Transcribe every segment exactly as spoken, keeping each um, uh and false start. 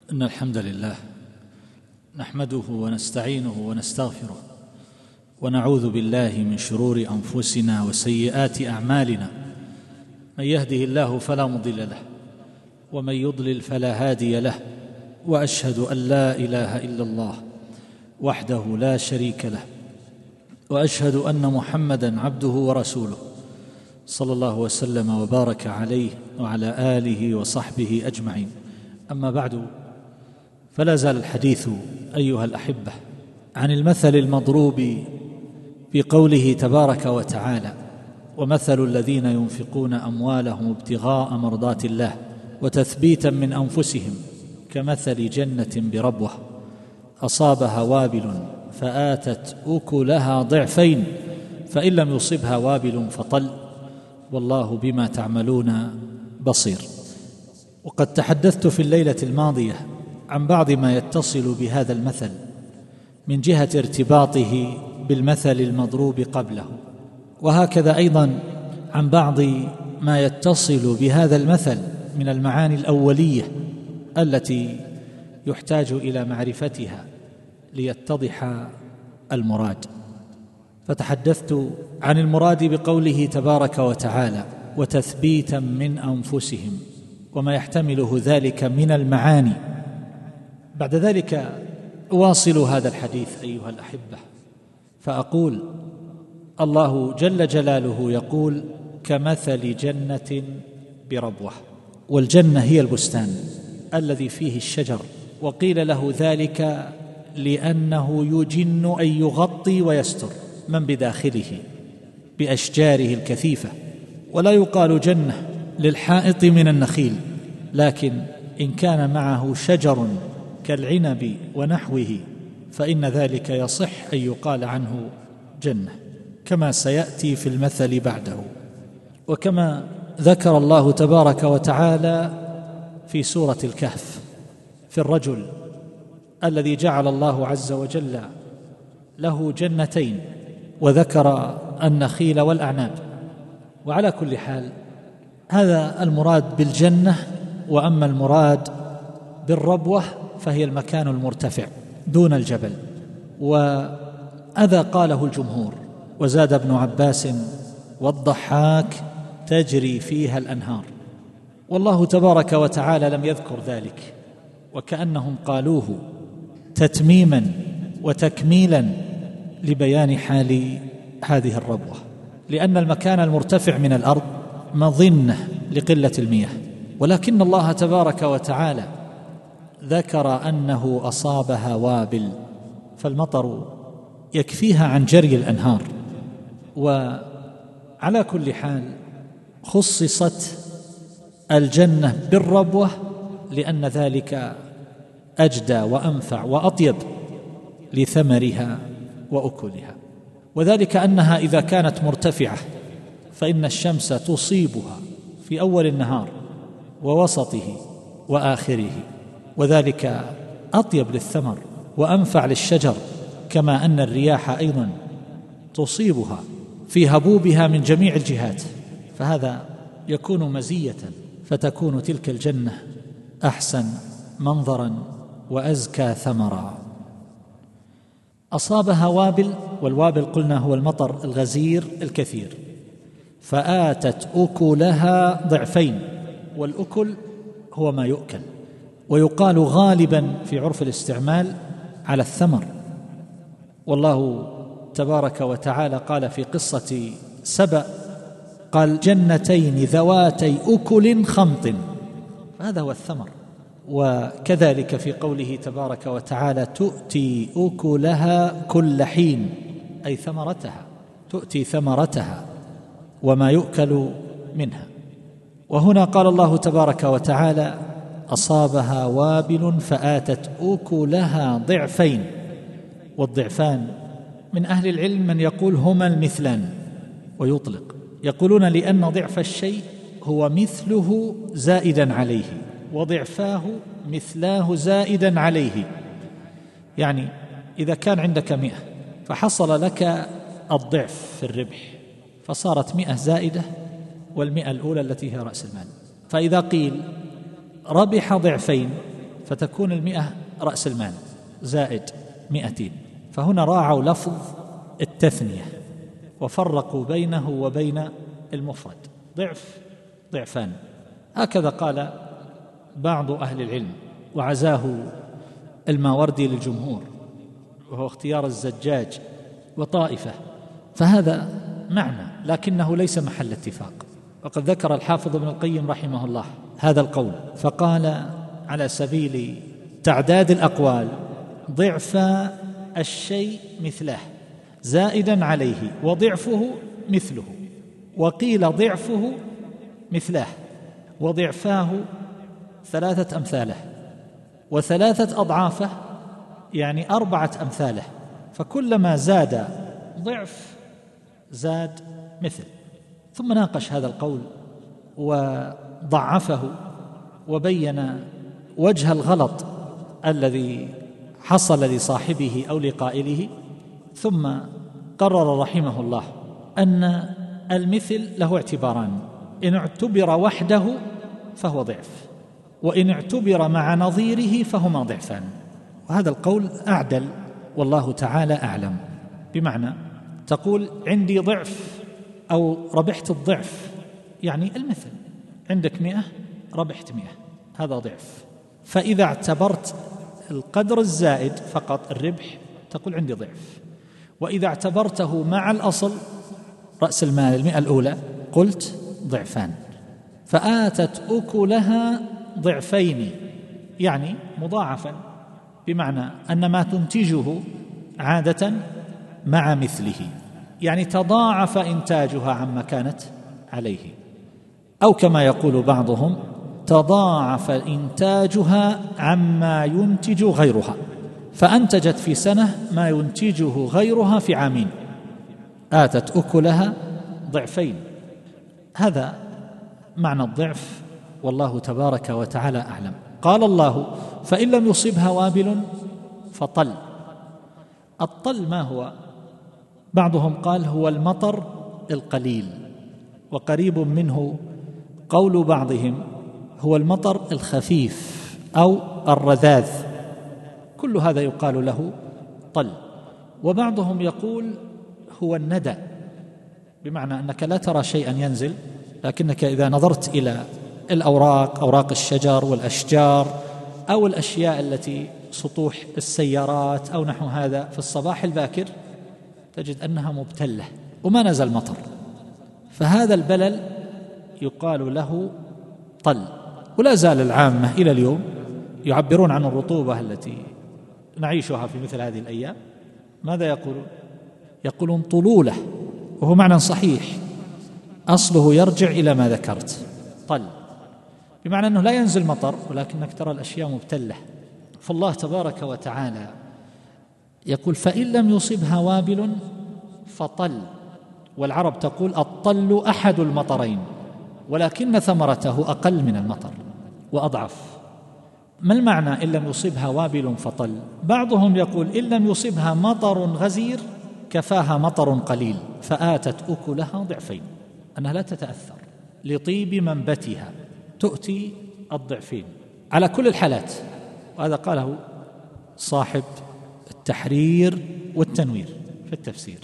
إن الحمد لله نحمده ونستعينه ونستغفره ونعوذ بالله من شرور أنفسنا وسيئات أعمالنا. من يهده الله فلا مضل له ومن يضلل فلا هادي له، وأشهد أن لا إله إلا الله وحده لا شريك له، وأشهد أن محمدًا عبده ورسوله صلى الله وسلم وبارك عليه وعلى آله وصحبه أجمعين. أما بعد، فلا زال الحديث أيها الأحبة عن المثل المضروب في قوله تبارك وتعالى: ومثل الذين ينفقون أموالهم ابتغاء مرضات الله وتثبيتا من أنفسهم كمثل جنة بربوة أصابها وابل فآتت أكلها ضعفين فإن لم يصبها وابل فطل والله بما تعملون بصير. وقد تحدثت في الليلة الماضية عن بعض ما يتصل بهذا المثل من جهة ارتباطه بالمثل المضروب قبله، وهكذا أيضا عن بعض ما يتصل بهذا المثل من المعاني الأولية التي يحتاج إلى معرفتها ليتضح المراد. فتحدثت عن المراد بقوله تبارك وتعالى: وتثبيتا من أنفسهم، وما يحتمله ذلك من المعاني. بعد ذلك أواصل هذا الحديث أيها الأحبة فأقول: الله جل جلاله يقول: كمثل جنة بربوة. والجنة هي البستان الذي فيه الشجر، وقيل له ذلك لأنه يجن أن يغطي ويستر من بداخله بأشجاره الكثيفة. ولا يقال جنة للحائط من النخيل، لكن إن كان معه شجر كالعنب ونحوه فإن ذلك يصح أن يقال عنه جنة، كما سيأتي في المثل بعده. وكما ذكر الله تبارك وتعالى في سورة الكهف في الرجل الذي جعل الله عز وجل له جنتين، وذكر النخيل والأعناب. وعلى كل حال هذا المراد بالجنة. وأما المراد بالربوة فهي المكان المرتفع دون الجبل، وهذا قاله الجمهور. وزاد ابن عباس والضحاك: تجري فيها الأنهار. والله تبارك وتعالى لم يذكر ذلك، وكأنهم قالوه تتميما وتكميلا لبيان حال هذه الربوة، لأن المكان المرتفع من الأرض مظنة لقلة المياه، ولكن الله تبارك وتعالى ذكر أنه أصابها وابل، فالمطر يكفيها عن جري الأنهار. وعلى كل حال خصصت الجنة بالربوة لأن ذلك أجدى وأنفع وأطيب لثمرها وأكلها، وذلك أنها إذا كانت مرتفعة فإن الشمس تصيبها في أول النهار ووسطه وآخره، وذلك أطيب للثمر وأنفع للشجر، كما أن الرياح أيضا تصيبها في هبوبها من جميع الجهات، فهذا يكون مزية، فتكون تلك الجنة أحسن منظرا وأزكى ثمرا. أصابها وابل، والوابل قلنا هو المطر الغزير الكثير، فآتت أكلها ضعفين. والأكل هو ما يؤكل، ويقال غالبا في عرف الاستعمال على الثمر. والله تبارك وتعالى قال في قصة سبأ: قال: جنتين ذواتي أكل خمط، هذا هو الثمر. وكذلك في قوله تبارك وتعالى: تؤتي أكلها كل حين، أي ثمرتها، تؤتي ثمرتها وما يؤكل منها. وهنا قال الله تبارك وتعالى: أصابها وابل فآتت أكلها ضعفين. والضعفان من أهل العلم من يقول هما المثلان، ويطلق، يقولون لأن ضعف الشيء هو مثله زائدا عليه، وضعفاه مثلاه زائدا عليه. يعني إذا كان عندك مئة فحصل لك الضعف في الربح، فصارت مئة زائدة والمئة الأولى التي هي رأس المال. فإذا قيل ربح ضعفين فتكون المئة رأس المال زائد مئتين. فهنا راعوا لفظ التثنية وفرقوا بينه وبين المفرد، ضعف ضعفان. هكذا قال بعض أهل العلم، وعزاه الماوردي للجمهور، وهو اختيار الزجاج وطائفة، فهذا معنى لكنه ليس محل اتفاق. وقد ذكر الحافظ ابن القيم رحمه الله هذا القول فقال على سبيل تعداد الأقوال: ضعف الشيء مثله زائدا عليه، وضعفه مثله، وقيل ضعفه مثله، وضعفاه ثلاثة أمثاله، وثلاثة أضعافه يعني أربعة أمثاله، فكلما زاد ضعف زاد مثل. ثم ناقش هذا القول وضعفه وبين وجه الغلط الذي حصل لصاحبه أو لقائله، ثم قرر رحمه الله أن المثل له اعتباران: إن اعتبر وحده فهو ضعف، وإن اعتبر مع نظيره فهما ضعفان. وهذا القول أعدل والله تعالى أعلم. بمعنى تقول عندي ضعف أو ربحت الضعف، يعني المثل، عندك مئة ربحت مئة، هذا ضعف. فإذا اعتبرت القدر الزائد فقط الربح تقول عندي ضعف، وإذا اعتبرته مع الأصل رأس المال المئة الأولى قلت ضعفان. فآتت أكلها ضعفين، يعني مضاعفا، بمعنى أن ما تنتجه عادة مع مثله، يعني تضاعف إنتاجها عما كانت عليه، أو كما يقول بعضهم تضاعف إنتاجها عما ينتج غيرها، فأنتجت في سنة ما ينتجه غيرها في عامين، آتت أكلها ضعفين. هذا معنى الضعف والله تبارك وتعالى أعلم. قال الله: فإن لم يصبها وابل فطل. الطل ما هو؟ بعضهم قال هو المطر القليل، وقريب منه قول بعضهم هو المطر الخفيف أو الرذاذ، كل هذا يقال له طل. وبعضهم يقول هو الندى، بمعنى أنك لا ترى شيئا ينزل، لكنك إذا نظرت إلى الأوراق، أوراق الشجر والأشجار أو الأشياء التي سطوح السيارات أو نحو هذا في الصباح الباكر، تجد أنها مبتلة وما نزل مطر، فهذا البلل يقال له طل. ولا زال العامة إلى اليوم يعبرون عن الرطوبة التي نعيشها في مثل هذه الأيام، ماذا يقولون؟ يقولون طلولة، وهو معنى صحيح، أصله يرجع إلى ما ذكرت، طل، بمعنى أنه لا ينزل مطر ولكنك ترى الأشياء مبتلة. فالله تبارك وتعالى يقول: فإن لم يصبها وابل فطل. والعرب تقول الطل أحد المطرين، ولكن ثمرته أقل من المطر وأضعف. ما المعنى إن لم يصبها وابل فطل؟ بعضهم يقول إن لم يصبها مطر غزير كفاها مطر قليل فآتت أكلها ضعفين، أنها لا تتأثر لطيب منبتها، تؤتي الضعفين على كل الحالات. وهذا قاله صاحب التحرير والتنوير في التفسير.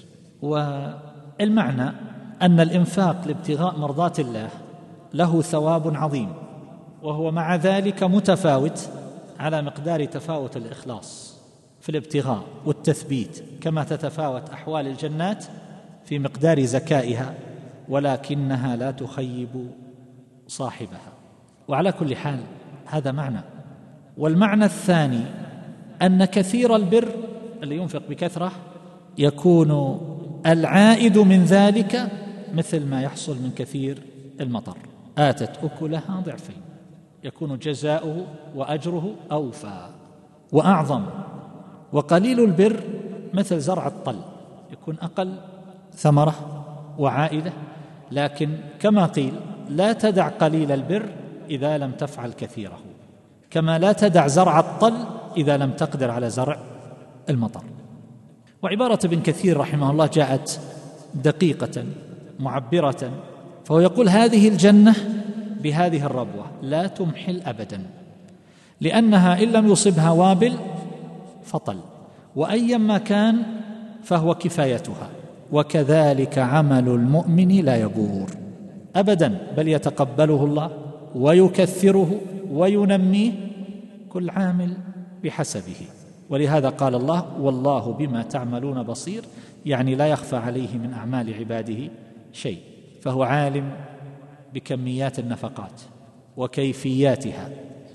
والمعنى أن الإنفاق لابتغاء مرضات الله له ثواب عظيم، وهو مع ذلك متفاوت على مقدار تفاوت الإخلاص في الابتغاء والتثبيت، كما تتفاوت أحوال الجنات في مقدار زكائها، ولكنها لا تخيب صاحبها. وعلى كل حال هذا معنى. والمعنى الثاني أن كثير البر اللي ينفق بكثرة يكون العائد من ذلك مثل ما يحصل من كثير المطر، آتت أكلها ضعفين، يكون جزاؤه وأجره أوفى وأعظم. وقليل البر مثل زرع الطل، يكون أقل ثمرة وعائدة، لكن كما قيل لا تدع قليل البر إذا لم تفعل كثيره، كما لا تدع زرع الطل إذا لم تقدر على زرع المطر. وعبارة ابن كثير رحمه الله جاءت دقيقة معبرة، فهو يقول هذه الجنة بهذه الربوة لا تمحل أبدا، لأنها إن لم يصبها وابل فطل، وأيما كان فهو كفايتها. وكذلك عمل المؤمن لا يبور أبدا، بل يتقبله الله ويكثره وينميه، كل عامل بحسبه. ولهذا قال الله: والله بما تعملون بصير، يعني لا يخفى عليه من أعمال عباده شيء، فهو عالم بكميات النفقات وكيفياتها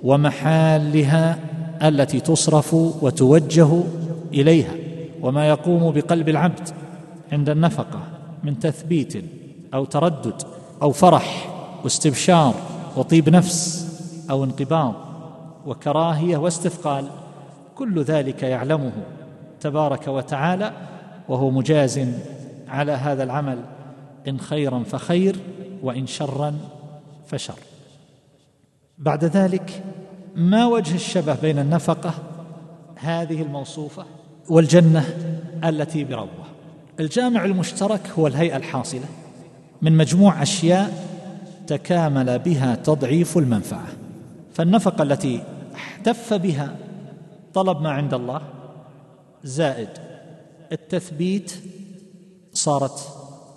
ومحالها التي تصرف وتوجه إليها، وما يقوم بقلب العبد عند النفقة من تثبيت أو تردد أو فرح واستبشار وطيب نفس أو انقباض وكراهية واستثقال، كل ذلك يعلمه تبارك وتعالى، وهو مجاز على هذا العمل إن خيرا فخير وإن شرا فشر. بعد ذلك، ما وجه الشبه بين النفقة هذه الموصوفة والجنة التي بربوة؟ الجامع المشترك هو الهيئة الحاصلة من مجموع أشياء تكامل بها تضعيف المنفعة. فالنفقة التي احتف بها طلب ما عند الله زائد التثبيت صارت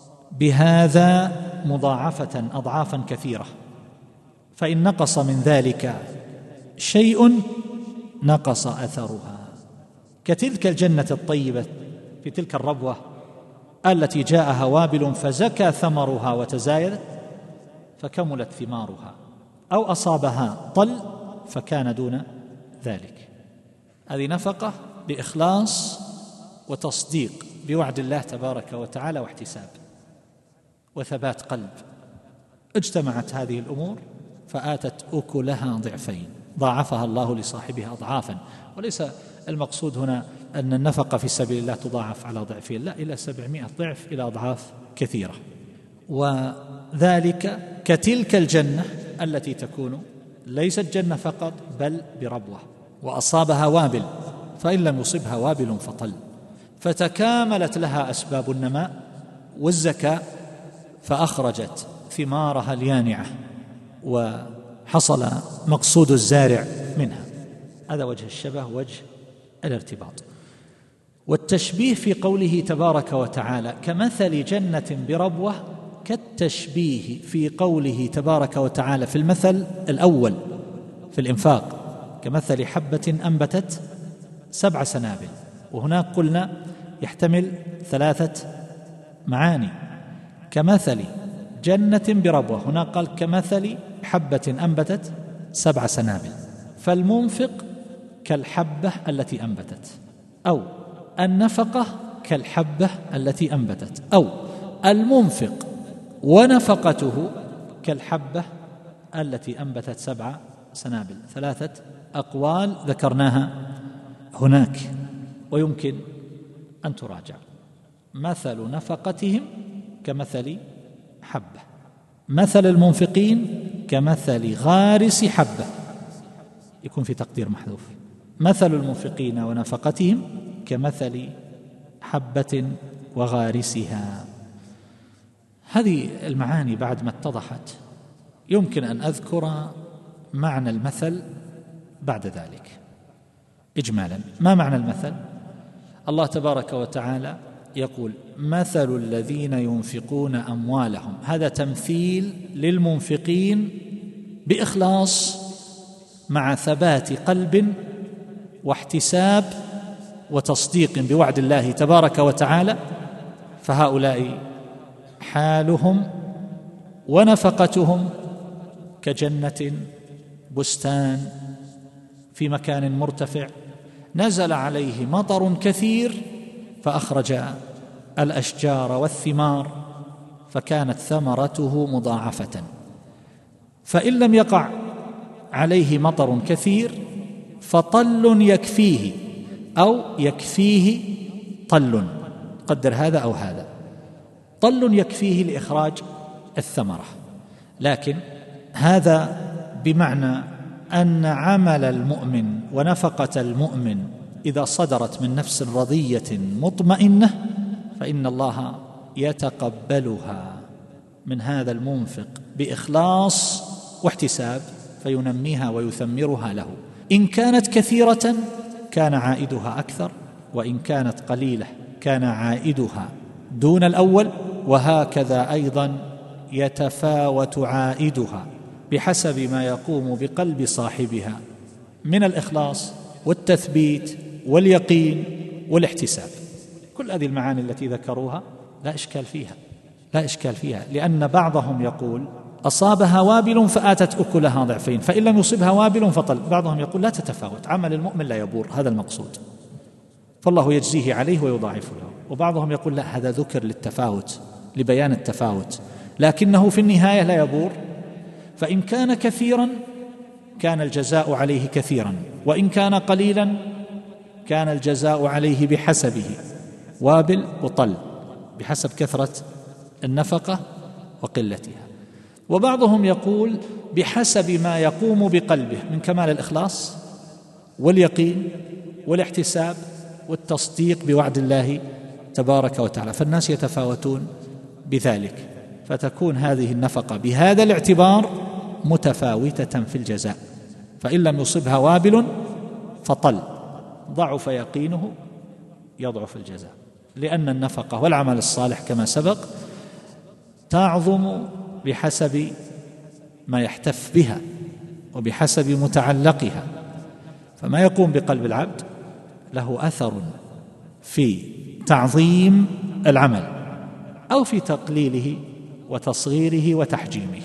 بهذا مضاعفة أضعافا كثيرة، فإن نقص من ذلك شيء نقص أثرها، كتلك الجنة الطيبة في تلك الربوة التي جاءها وابل فزكى ثمرها وتزايدت فكملت ثمارها، أو أصابها طل فكان دون ذلك. هذه نفقة بإخلاص وتصديق بوعد الله تبارك وتعالى واحتساب وثبات قلب، اجتمعت هذه الأمور فآتت أكلها ضعفين، ضاعفها الله لصاحبها أضعافا. وليس المقصود هنا أن النفقة في سبيل الله تضاعف على ضعفين، لا، إلى سبعمائة ضعف، إلى أضعاف كثيرة. وذلك كتلك الجنة التي تكون ليست جنة فقط بل بربوة، وأصابها وابل، فإن لم يصبها وابل فطل، فتكاملت لها أسباب النماء والزكاة فأخرجت ثمارها اليانعة وحصل مقصود الزارع منها. هذا وجه الشبه، وجه الارتباط. والتشبيه في قوله تبارك وتعالى كمثل جنة بربوة كالتشبيه في قوله تبارك وتعالى في المثل الأول في الإنفاق كمثل حبة أنبتت سبع سنابل، وهناك قلنا يحتمل ثلاثة معاني. كمثل جنة بربوة، هنا قال كمثل حبة أنبتت سبع سنابل، فالمنفق كالحبة التي أنبتت، أو النفقة كالحبة التي أنبتت، أو المنفق ونفقته كالحبة التي أنبتت سبع سنابل. ثلاثة أقوال ذكرناها هناك ويمكن أن تراجع. مثل نفقتهم كمثل حبة، مثل المنفقين كمثل غارس حبة، يكون في تقدير محذوف، مثل المنفقين ونفقتهم كمثل حبة وغارسها. هذه المعاني بعد ما اتضحت يمكن أن أذكر معنى المثل بعد ذلك إجمالا. ما معنى المثل؟ الله تبارك وتعالى يقول مثل الذين ينفقون أموالهم، هذا تمثيل للمنفقين بإخلاص مع ثبات قلب واحتساب وتصديق بوعد الله تبارك وتعالى، فهؤلاء حالهم ونفقتهم كجنة بستان في مكان مرتفع نزل عليه مطر كثير فأخرج الأشجار والثمار فكانت ثمرته مضاعفة. فإن لم يقع عليه مطر كثير فطل يكفيه أو يكفيه طل، قدر هذا أو هذا، طل يكفيه لإخراج الثمرة. لكن هذا بمعنى أن عمل المؤمن ونفقة المؤمن إذا صدرت من نفس رضية مطمئنة فإن الله يتقبلها من هذا المنفق بإخلاص واحتساب فينميها ويثمرها له. إن كانت كثيرة كان عائدها أكثر، وإن كانت قليلة كان عائدها دون الأول، وهكذا أيضا يتفاوت عائدها بحسب ما يقوم بقلب صاحبها من الإخلاص والتثبيت واليقين والاحتساب. كل هذه المعاني التي ذكروها لا إشكال فيها، لا إشكال فيها، لأن بعضهم يقول أصابها وابل فآتت أكلها ضعفين، فإن لم يصبها وابل فطل. بعضهم يقول لا تتفاوت، عمل المؤمن لا يبور، هذا المقصود، فالله يجزيه عليه ويضاعف له. وبعضهم يقول لا، هذا ذكر للتفاوت، لبيان التفاوت، لكنه في النهاية لا يبور. فإن كان كثيرا كان الجزاء عليه كثيرا، وإن كان قليلا كان الجزاء عليه بحسبه، وابل وطل، بحسب كثرة النفقة وقلتها. وبعضهم يقول بحسب ما يقوم بقلبه من كمال الإخلاص واليقين والاحتساب والتصديق بوعد الله تبارك وتعالى، فالناس يتفاوتون بذلك، فتكون هذه النفقة بهذا الاعتبار متفاوتة في الجزاء. فإن لم يصبها وابل فطل، ضعف يقينه يضعف الجزاء، لأن النفقة والعمل الصالح كما سبق تعظم بحسب ما يحتف بها وبحسب متعلقها، فما يقوم بقلب العبد له أثر في تعظيم العمل أو في تقليله وتصغيره وتحجيمه.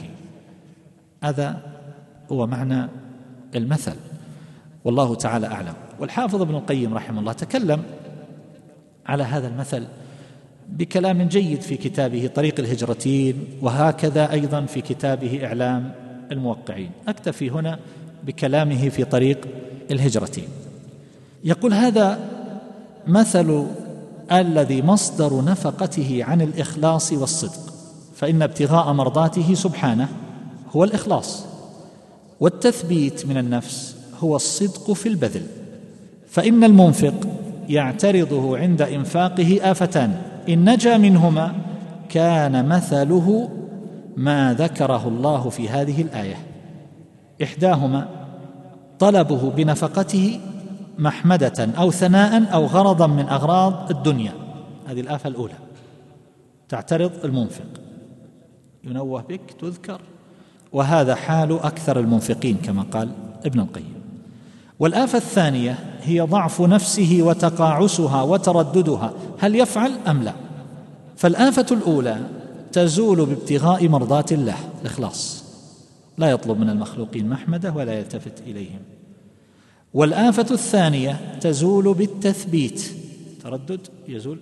هذا هو معنى المثل، والله تعالى أعلم. والحافظ ابن القيم رحمه الله تكلم على هذا المثل بكلام جيد في كتابه طريق الهجرتين، وهكذا أيضا في كتابه إعلام الموقعين. أكتفي هنا بكلامه في طريق الهجرتين. يقول هذا مثل الذي مصدر نفقته عن الإخلاص والصدق، فإن ابتغاء مرضاته سبحانه هو الإخلاص، والتثبيت من النفس هو الصدق في البذل. فإن المنفق يعترضه عند إنفاقه آفتان، إن نجا منهما كان مثله ما ذكره الله في هذه الآية. إحداهما طلبه بنفقته محمدة أو ثناء أو غرضا من أغراض الدنيا، هذه الآفة الأولى، تعترض المنفق، ينوه بك تذكر، وهذا حال أكثر المنفقين كما قال ابن القيم. والآفة الثانية هي ضعف نفسه وتقاعسها وترددها، هل يفعل أم لا؟ فالآفة الأولى تزول بابتغاء مرضات الله، الإخلاص، لا يطلب من المخلوقين محمده ولا يلتفت إليهم. والآفة الثانية تزول بالتثبيت، تردد يزول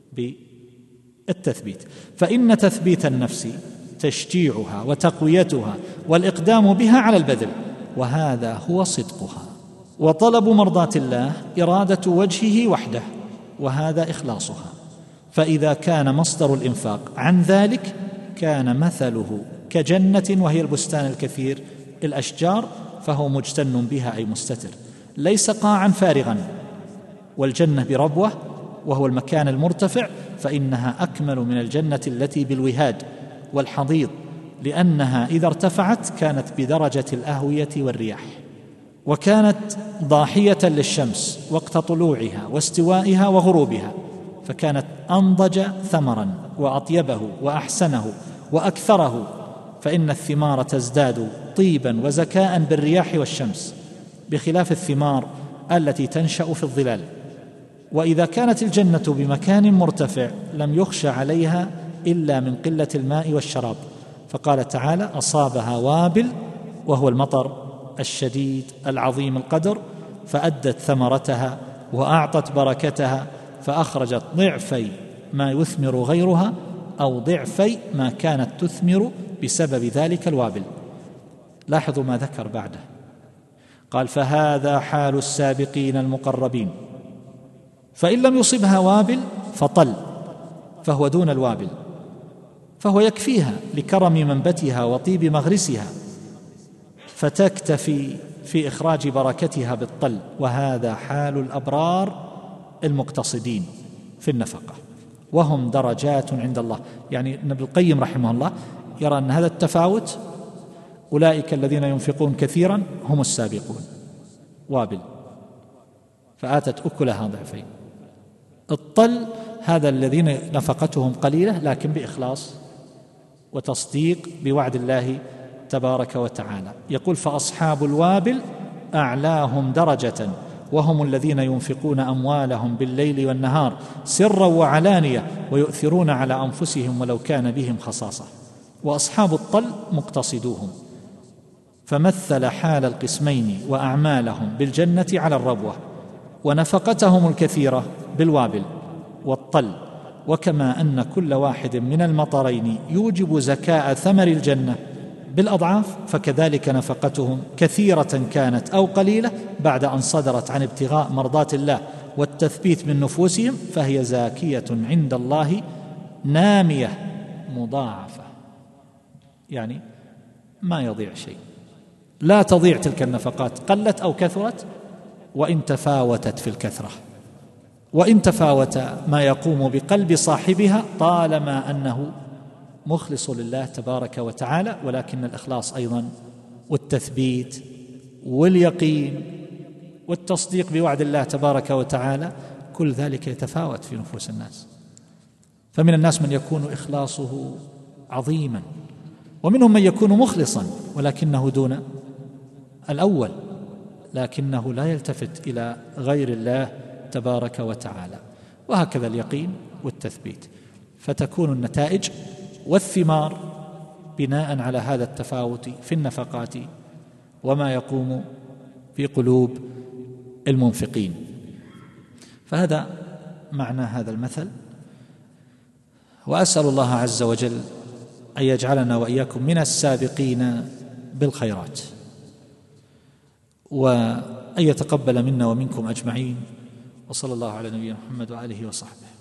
بالتثبيت، فإن تثبيت النفس تشجيعها وتقويتها والإقدام بها على البذل، وهذا هو صدقها. وطلب مرضات الله إرادة وجهه وحده، وهذا إخلاصها. فإذا كان مصدر الإنفاق عن ذلك كان مثله كجنة، وهي البستان الكثير الأشجار، فهو مجتن بها أي مستتر، ليس قاعا فارغا. والجنة بربوة وهو المكان المرتفع، فإنها أكمل من الجنة التي بالوهاد والحضيض، لأنها إذا ارتفعت كانت بدرجة الأهوية والرياح، وكانت ضاحية للشمس وقت طلوعها واستوائها وغروبها، فكانت أنضج ثمرا وأطيبه وأحسنه وأكثره، فإن الثمار تزداد طيبا وزكاء بالرياح والشمس، بخلاف الثمار التي تنشأ في الظلال. وإذا كانت الجنة بمكان مرتفع لم يخش عليها إلا من قلة الماء والشراب، فقال تعالى أصابها وابل، وهو المطر الشديد العظيم القدر، فأدت ثمرتها وأعطت بركتها، فأخرجت ضعفي ما يثمر غيرها أو ضعفي ما كانت تثمر بسبب ذلك الوابل. لاحظوا ما ذكر بعده، قال فهذا حال السابقين المقربين، فإن لم يصبها وابل فطل، فهو دون الوابل، فهو يكفيها لكرم منبتها وطيب مغرسها، فتكتفي في إخراج بركتها بالطل، وهذا حال الأبرار المقتصدين في النفقة، وهم درجات عند الله. يعني ابن القيم رحمه الله يرى أن هذا التفاوت، أولئك الذين ينفقون كثيرا هم السابقون، وابل فآتت أكلها ضعفين. الطل هذا الذين نفقتهم قليلة لكن بإخلاص وتصديق بوعد الله تبارك وتعالى. يقول فأصحاب الوابل أعلاهم درجة وهم الذين ينفقون أموالهم بالليل والنهار سرا وعلانية ويؤثرون على أنفسهم ولو كان بهم خصاصة. وأصحاب الطل مقتصدوهم، فمثل حال القسمين وأعمالهم بالجنة على الربوة، ونفقتهم الكثيرة بالوابل والطل. وكما أن كل واحد من المطرين يوجب زكاء ثمر الجنة بالأضعاف، فكذلك نفقتهم كثيرة كانت أو قليلة بعد أن صدرت عن ابتغاء مرضات الله والتثبيت من نفوسهم فهي زاكية عند الله نامية مضاعفة، يعني ما يضيع شيء، لا تضيع تلك النفقات قلت أو كثرت، وإن تفاوتت في الكثرة، وإن تفاوت ما يقوم بقلب صاحبها طالما أنه مخلص لله تبارك وتعالى. ولكن الإخلاص أيضا والتثبيت واليقين والتصديق بوعد الله تبارك وتعالى كل ذلك يتفاوت في نفوس الناس. فمن الناس من يكون إخلاصه عظيما، ومنهم من يكون مخلصا ولكنه دون الأول، لكنه لا يلتفت إلى غير الله تبارك وتعالى. وهكذا اليقين والتثبيت، فتكون النتائج والثمار بناء على هذا التفاوت في النفقات وما يقوم في قلوب المنفقين. فهذا معنى هذا المثل. وأسأل الله عز وجل أن يجعلنا وإياكم من السابقين بالخيرات، وأن يتقبل منا ومنكم أجمعين. وصلى الله على نبينا محمد وآله وصحبه.